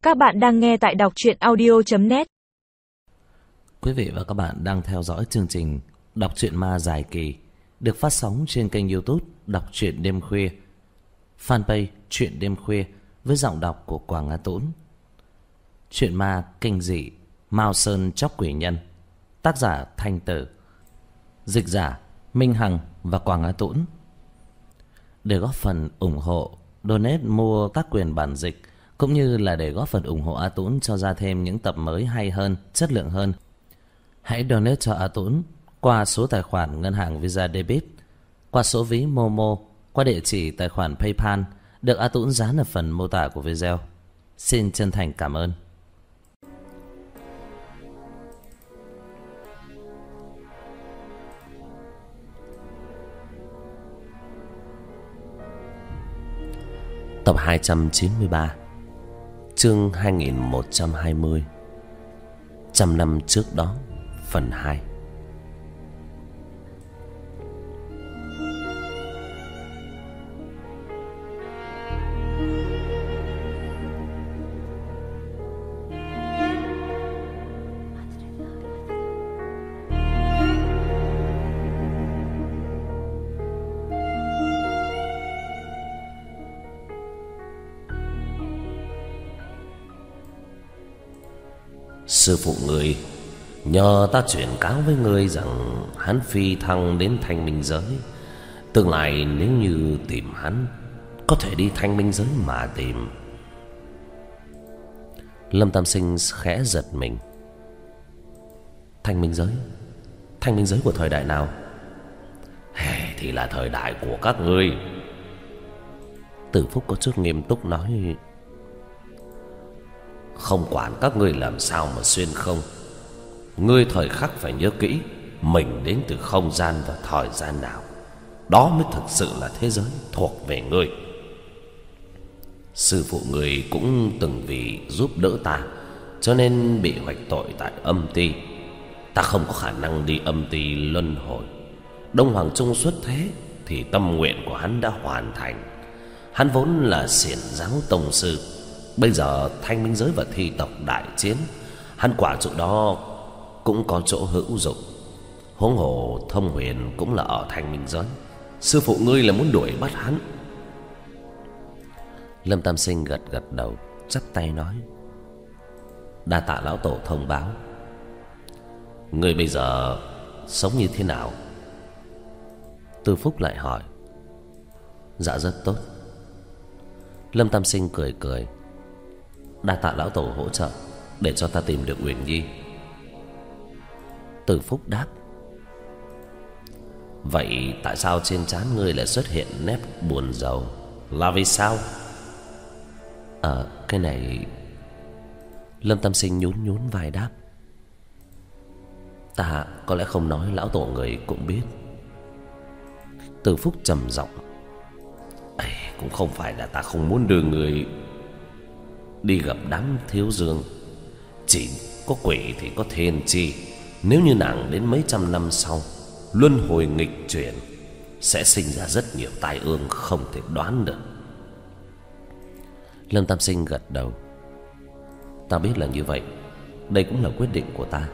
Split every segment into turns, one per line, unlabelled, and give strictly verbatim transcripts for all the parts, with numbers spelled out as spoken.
Các bạn đang nghe tại đọc truyện audio chấm net.
Quý vị và các bạn đang theo dõi chương trình Đọc truyện ma dài kỳ được phát sóng trên kênh YouTube Đọc truyện đêm khuya, fanpage Truyện đêm khuya với giọng đọc của Quảng Á Tũng. Truyện ma kinh dị Mao Sơn Chóc Quỷ Nhân, tác giả Thanh Tử, dịch giả Minh Hằng và Quảng Á Tũng. Để góp phần ủng hộ, donate mua các quyền bản dịch cũng như là để góp phần ủng hộ A Tũng cho ra thêm những tập mới hay hơn, chất lượng hơn, hãy donate cho A Tũng qua số tài khoản ngân hàng Visa Debit, qua số ví Momo, qua địa chỉ tài khoản PayPal được A Tũng dán ở phần mô tả của video. Xin chân thành cảm ơn. Tập hai trăm chín mươi ba, chương hai nghìn một trăm hai mươi, trăm năm trước đó, phần hai. Sư phụ người nhờ ta chuyển cáo với người rằng hắn phi thăng đến Thanh Minh Giới. Tương lai nếu như tìm hắn, có thể đi Thanh Minh Giới mà tìm. Lâm Tam Sinh khẽ giật mình. Thanh Minh Giới? Thanh Minh Giới của thời đại nào? Hey, thì là thời đại của các ngươi. Tử Phúc có chút nghiêm túc nói. Không quản các ngươi làm sao mà xuyên không, ngươi thời khắc phải nhớ kỹ mình đến từ không gian và thời gian nào. Đó mới thực sự là thế giới thuộc về ngươi. Sư phụ ngươi cũng từng vì giúp đỡ ta cho nên bị hoạch tội tại âm ty. Ta không có khả năng đi âm ty luân hồi. Đông Hoàng Trung xuất thế thì tâm nguyện của hắn đã hoàn thành. Hắn vốn là xiển giáo tông sư, bây giờ Thanh Minh Giới và thi tộc đại chiến, hắn quả chỗ đó cũng có chỗ hữu dụng. Huống hồ Thông Huyền cũng là ở Thanh Minh Giới. Sư phụ ngươi là muốn đuổi bắt hắn. Lâm Tam Sinh gật gật đầu, chắp tay nói. Đa tạ lão tổ thông báo. Ngươi bây giờ sống như thế nào? Từ Phúc lại hỏi. Dạ rất tốt. Lâm Tam Sinh cười cười. Đa tạ lão tổ hỗ trợ để cho ta tìm được Uyển Nhi. Từ Phúc đáp. Vậy tại sao trên trán ngươi lại xuất hiện nét buồn rầu? Là vì sao? Ờ, à, cái này... Lâm Tam Sinh nhún nhún vai đáp. Ta có lẽ không nói lão tổ người cũng biết. Từ Phúc trầm giọng. Ê, cũng không phải là ta không muốn đưa người đi gặp đám thiếu dương. Chỉ có quỷ thì có thiên chi. Nếu như nàng đến mấy trăm năm sau luân hồi nghịch chuyển, sẽ sinh ra rất nhiều tai ương không thể đoán được. Lâm Tam Sinh gật đầu. Ta biết là như vậy. Đây cũng là quyết định của ta.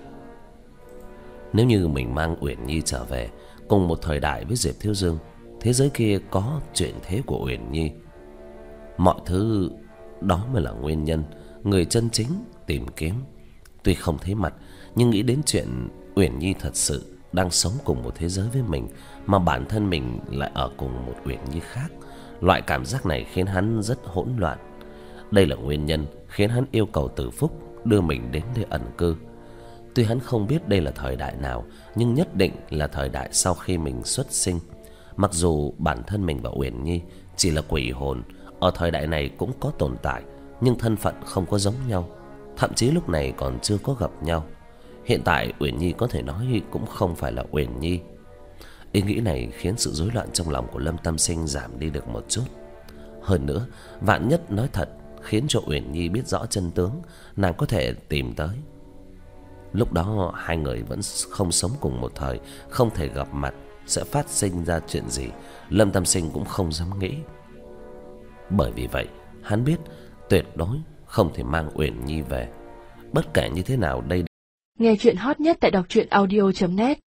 Nếu như mình mang Uyển Nhi trở về cùng một thời đại với Diệp Thiếu Dương, thế giới kia có chuyện thế của Uyển Nhi, mọi thứ đó mới là nguyên nhân người chân chính tìm kiếm. Tuy không thấy mặt, nhưng nghĩ đến chuyện Uyển Nhi thật sự đang sống cùng một thế giới với mình, mà bản thân mình lại ở cùng một Uyển Nhi khác, loại cảm giác này khiến hắn rất hỗn loạn. Đây là nguyên nhân khiến hắn yêu cầu Từ Phúc đưa mình đến đây ẩn cư. Tuy hắn không biết đây là thời đại nào, nhưng nhất định là thời đại sau khi mình xuất sinh. Mặc dù bản thân mình và Uyển Nhi chỉ là quỷ hồn, ở thời đại này cũng có tồn tại, nhưng thân phận không có giống nhau, thậm chí lúc này còn chưa có gặp nhau. Hiện tại Uyển Nhi có thể nói cũng không phải là Uyển Nhi. Ý nghĩ này khiến sự rối loạn trong lòng của Lâm Tam Sinh giảm đi được một chút. Hơn nữa, vạn nhất nói thật khiến cho Uyển Nhi biết rõ chân tướng, nàng có thể tìm tới. Lúc đó hai người vẫn không sống cùng một thời, không thể gặp mặt, sẽ phát sinh ra chuyện gì Lâm Tam Sinh cũng không dám nghĩ. Bởi vì vậy hắn biết tuyệt đối không thể mang Uyển Nhi về. Bất kể như thế nào đây.
Nghe chuyện hot nhất tại đọc truyện audio chấm net.